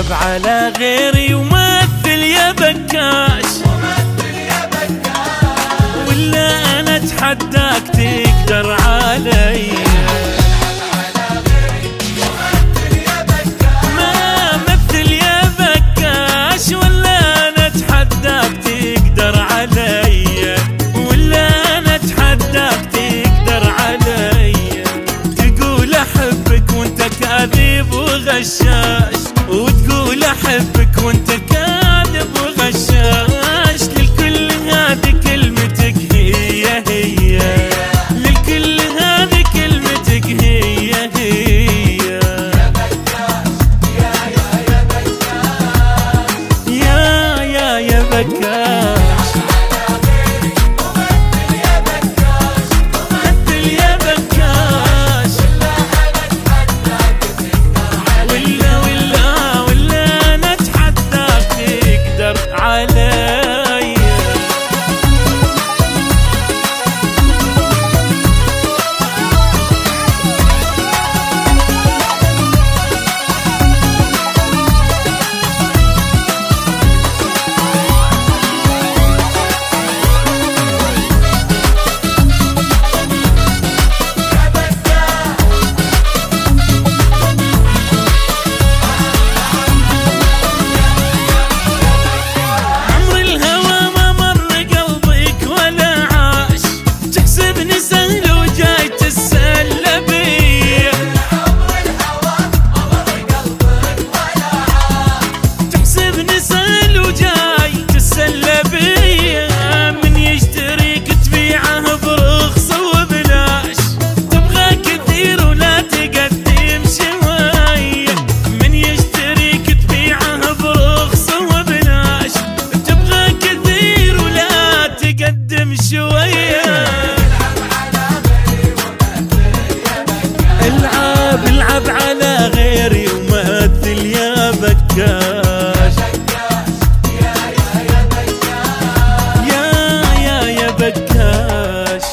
العب على غيري ومثل يا بكاش، ولا انا اتحداك تقدر علي. ما مثل يا بكاش، ولا انا اتحداك تقدر علي، ولا انا اتحداك تقدر علي. تقول احبك وانت كاذب وغشاش، وتقول احبك وانت كاذب وغشاش. للكل هذه كلمتك هي هي، للكل هذه كلمتك هي هي. يا بكاش العب على غيري ومثل يا بكاش. يا بكاش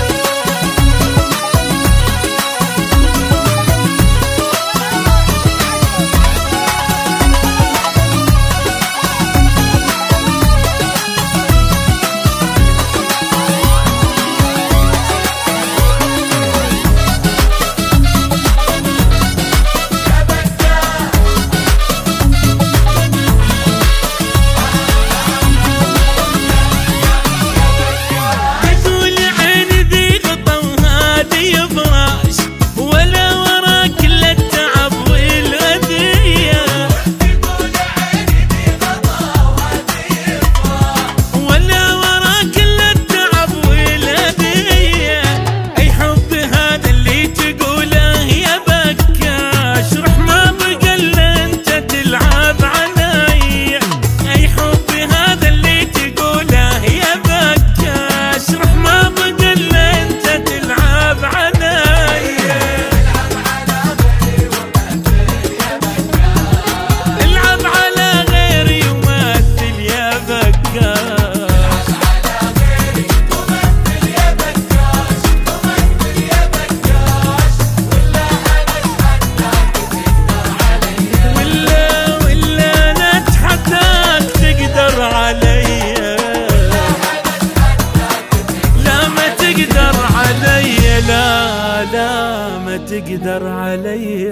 لا ما تقدر علي.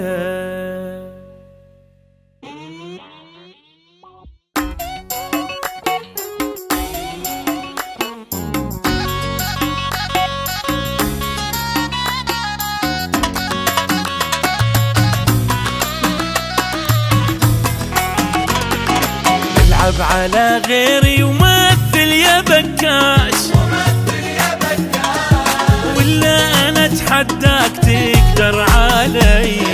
العب على غيري ومثل يا بكاش، ولا انا اتحداك تقدر علي.